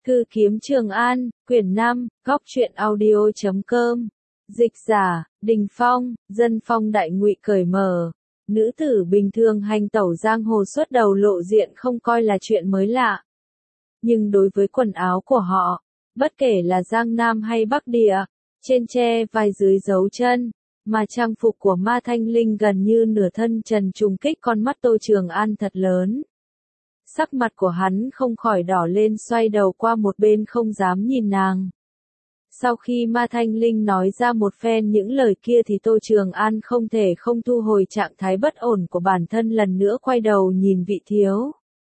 Thư kiếm Trường An, quyển 5, góc truyện audio.com. Dịch giả, Đình Phong, dân phong đại ngụy cởi mở. Nữ tử bình thường hành tẩu giang hồ xuất đầu lộ diện không coi là chuyện mới lạ. Nhưng đối với quần áo của họ, bất kể là Giang Nam hay Bắc Địa, trên che vai dưới dấu chân, mà trang phục của Ma Thanh Linh gần như nửa thân trần trùng kích con mắt Tô Trường An thật lớn. Sắc mặt của hắn không khỏi đỏ lên, xoay đầu qua một bên không dám nhìn nàng. Sau khi Ma Thanh Linh nói ra một phen những lời kia thì Tô Trường An không thể không thu hồi trạng thái bất ổn của bản thân, lần nữa quay đầu nhìn vị thiếu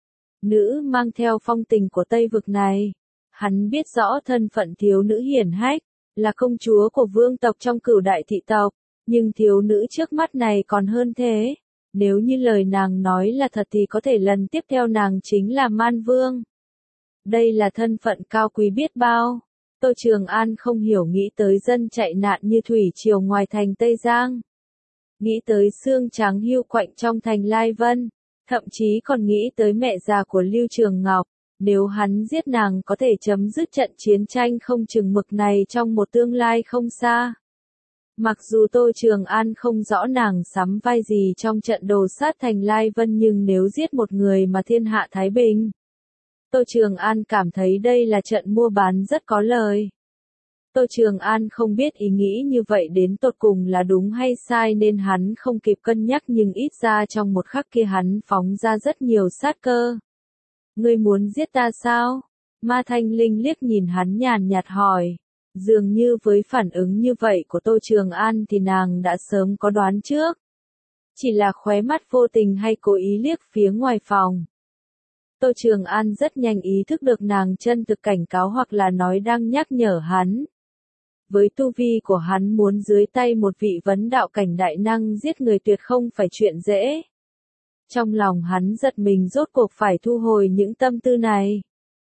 nữ mang theo phong tình của Tây Vực này. Hắn biết rõ thân phận thiếu nữ hiển hách, là công chúa của vương tộc trong Cửu Đại thị tộc, nhưng thiếu nữ trước mắt này còn hơn thế. Nếu như lời nàng nói là thật thì có thể lần tiếp theo nàng chính là Man Vương. Đây là thân phận cao quý biết bao. Tô Trường An không hiểu nghĩ tới dân chạy nạn như thủy triều ngoài thành Tây Giang. Nghĩ tới xương trắng hiu quạnh trong thành Lai Vân. Thậm chí còn nghĩ tới mẹ già của Lưu Trường Ngọc. Nếu hắn giết nàng có thể chấm dứt trận chiến tranh không chừng mực này trong một tương lai không xa. Mặc dù Tô Trường An không rõ nàng sắm vai gì trong trận đồ sát thành Lai Vân, nhưng nếu giết một người mà thiên hạ thái bình, Tô Trường An cảm thấy đây là trận mua bán rất có lời. Tô Trường An không biết ý nghĩ như vậy đến tột cùng là đúng hay sai nên hắn không kịp cân nhắc, nhưng ít ra trong một khắc kia hắn phóng ra rất nhiều sát cơ. Ngươi muốn giết ta sao? Ma Thanh Linh liếc nhìn hắn nhàn nhạt hỏi. Dường như với phản ứng như vậy của Tô Trường An thì nàng đã sớm có đoán trước. Chỉ là khóe mắt vô tình hay cố ý liếc phía ngoài phòng. Tô Trường An rất nhanh ý thức được nàng chân thực cảnh cáo hoặc là nói đang nhắc nhở hắn. Với tu vi của hắn muốn dưới tay một vị vấn đạo cảnh đại năng giết người tuyệt không phải chuyện dễ. Trong lòng hắn giật mình, rốt cuộc phải thu hồi những tâm tư này.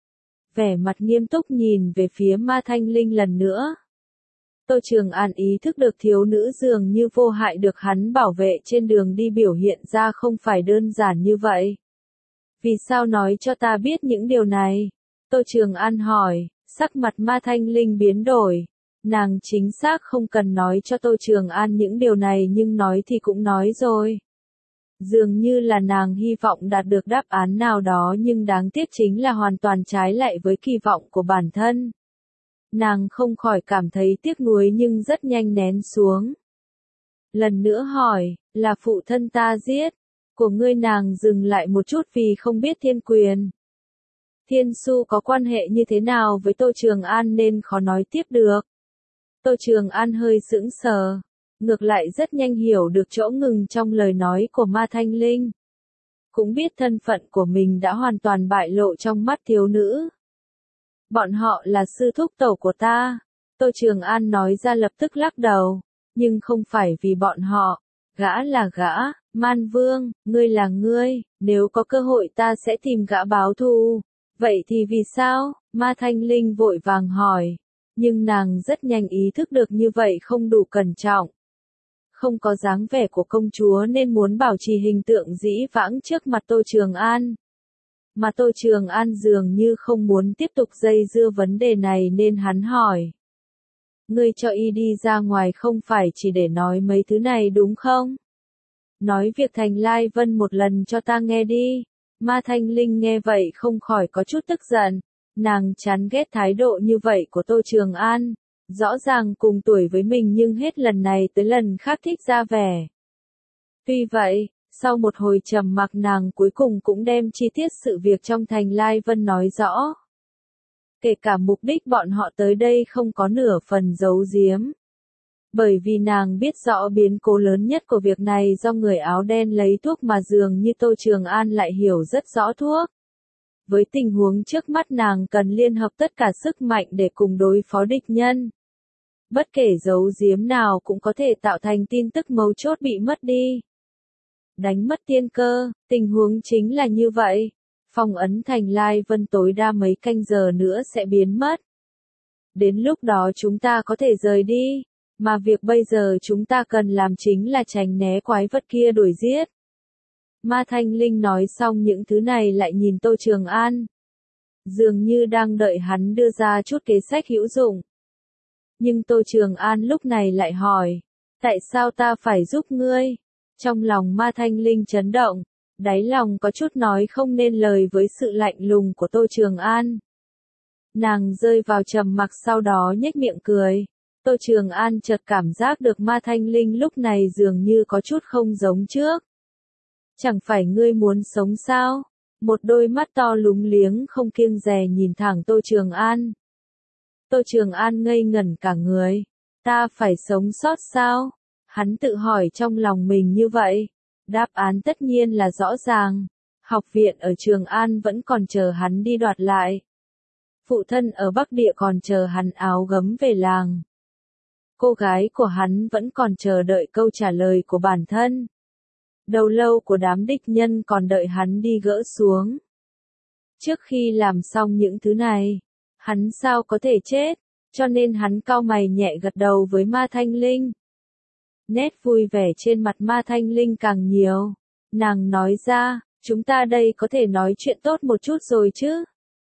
Vẻ mặt nghiêm túc nhìn về phía Ma Thanh Linh lần nữa. Tô Trường An ý thức được thiếu nữ dường như vô hại được hắn bảo vệ trên đường đi biểu hiện ra không phải đơn giản như vậy. Vì sao nói cho ta biết những điều này? Tô Trường An hỏi, sắc mặt Ma Thanh Linh biến đổi. Nàng chính xác không cần nói cho Tô Trường An những điều này, nhưng nói thì cũng nói rồi. Dường như là nàng hy vọng đạt được đáp án nào đó, nhưng đáng tiếc chính là hoàn toàn trái lại với kỳ vọng của bản thân. Nàng không khỏi cảm thấy tiếc nuối nhưng rất nhanh nén xuống. Lần nữa hỏi, là phụ thân ta giết, của ngươi? Nàng dừng lại một chút vì không biết Thiên Quyền, Thiên Su có quan hệ như thế nào với Tô Trường An nên khó nói tiếp được. Tô Trường An hơi sững sờ. Ngược lại rất nhanh hiểu được chỗ ngừng trong lời nói của Ma Thanh Linh. Cũng biết thân phận của mình đã hoàn toàn bại lộ trong mắt thiếu nữ. Bọn họ là sư thúc tổ của ta. Tô Trường An nói ra, lập tức lắc đầu. Nhưng không phải vì bọn họ. Gã là gã, Man Vương, ngươi là ngươi. Nếu có cơ hội ta sẽ tìm gã báo thù. Vậy thì vì sao? Ma Thanh Linh vội vàng hỏi. Nhưng nàng rất nhanh ý thức được như vậy không đủ cẩn trọng. Không có dáng vẻ của công chúa nên muốn bảo trì hình tượng dĩ vãng trước mặt Tô Trường An. Mà Tô Trường An dường như không muốn tiếp tục dây dưa vấn đề này nên hắn hỏi. Ngươi cho y đi ra ngoài không phải chỉ để nói mấy thứ này đúng không? Nói việc thành Lai Vân một lần cho ta nghe đi. Ma Thanh Linh nghe vậy không khỏi có chút tức giận. Nàng chán ghét thái độ như vậy của Tô Trường An. Rõ ràng cùng tuổi với mình nhưng hết lần này tới lần khác thích ra vẻ. Tuy vậy, sau một hồi trầm mặc nàng cuối cùng cũng đem chi tiết sự việc trong thành Lai Vân nói rõ. Kể cả mục đích bọn họ tới đây không có nửa phần giấu giếm. Bởi vì nàng biết rõ biến cố lớn nhất của việc này do người áo đen lấy thuốc, mà dường như Tô Trường An lại hiểu rất rõ thuốc. Với tình huống trước mắt nàng cần liên hợp tất cả sức mạnh để cùng đối phó địch nhân. Bất kể giấu giếm nào cũng có thể tạo thành tin tức mấu chốt bị mất đi. Đánh mất tiên cơ, tình huống chính là như vậy. Phong ấn thành Lai Vân tối đa mấy canh giờ nữa sẽ biến mất. Đến lúc đó chúng ta có thể rời đi, mà việc bây giờ chúng ta cần làm chính là tránh né quái vật kia đuổi giết. Ma Thanh Linh nói xong những thứ này lại nhìn Tô Trường An. dường như đang đợi hắn đưa ra chút kế sách hữu dụng. Nhưng Tô Trường An lúc này lại hỏi, tại sao ta phải giúp ngươi? Trong lòng Ma Thanh Linh chấn động, đáy lòng có chút nói không nên lời với sự lạnh lùng của Tô Trường An. Nàng rơi vào trầm mặc sau đó nhếch miệng cười. Tô Trường An chợt cảm giác được Ma Thanh Linh lúc này dường như có chút không giống trước. Chẳng phải ngươi muốn sống sao? Một đôi mắt to lúng liếng không kiêng dè nhìn thẳng Tô Trường An. Tô Trường An ngây ngẩn cả người. Ta phải sống sót sao? Hắn tự hỏi trong lòng mình như vậy. Đáp án tất nhiên là rõ ràng. Học viện ở Trường An vẫn còn chờ hắn đi đoạt lại. Phụ thân ở Bắc Địa còn chờ hắn áo gấm về làng. Cô gái của hắn vẫn còn chờ đợi câu trả lời của bản thân. Đầu lâu của đám địch nhân còn đợi hắn đi gỡ xuống. Trước khi làm xong những thứ này, hắn sao có thể chết, cho nên hắn cau mày nhẹ gật đầu với Ma Thanh Linh. Nét vui vẻ trên mặt Ma Thanh Linh càng nhiều. Nàng nói ra, chúng ta đây có thể nói chuyện tốt một chút rồi chứ.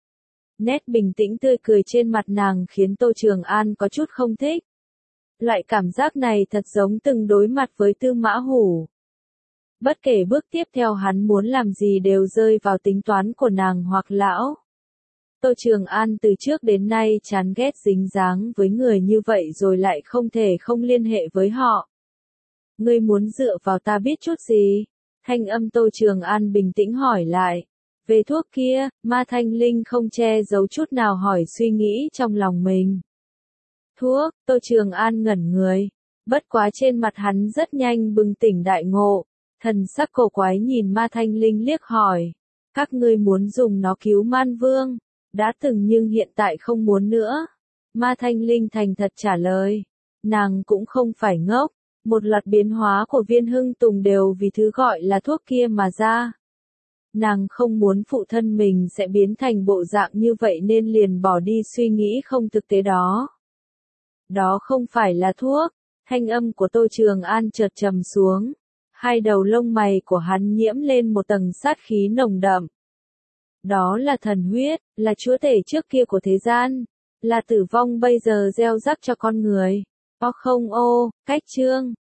Nét bình tĩnh tươi cười trên mặt nàng khiến Tô Trường An có chút không thích. Loại cảm giác này thật giống từng đối mặt với Tư Mã Hủ. Bất kể bước tiếp theo hắn muốn làm gì đều rơi vào tính toán của nàng hoặc lão. Tô Trường An từ trước đến nay chán ghét dính dáng với người như vậy rồi lại không thể không liên hệ với họ. Ngươi muốn dựa vào ta biết chút gì? Thanh âm Tô Trường An bình tĩnh hỏi lại. Về thuốc kia, Ma Thanh Linh không che giấu chút nào hỏi suy nghĩ trong lòng mình. Thuốc, Tô Trường An ngẩn người. Bất quá trên mặt hắn rất nhanh bừng tỉnh đại ngộ. Thần sắc cổ quái nhìn Ma Thanh Linh liếc hỏi. Các ngươi muốn dùng nó cứu Man Vương. Đã từng nhưng hiện tại không muốn nữa. Ma Thanh Linh thành thật trả lời. Nàng cũng không phải ngốc. Một loạt biến hóa của Viên Hưng Tùng đều vì thứ gọi là thuốc kia mà ra. Nàng không muốn phụ thân mình sẽ biến thành bộ dạng như vậy nên liền bỏ đi suy nghĩ không thực tế đó. Đó không phải là thuốc. Thanh âm của Tô Trường An chợt trầm xuống. Hai đầu lông mày của hắn nhiễm lên một tầng sát khí nồng đậm. Đó là thần huyết, là chúa tể trước kia của thế gian, là tử vong bây giờ gieo rắc cho con người. Cách chương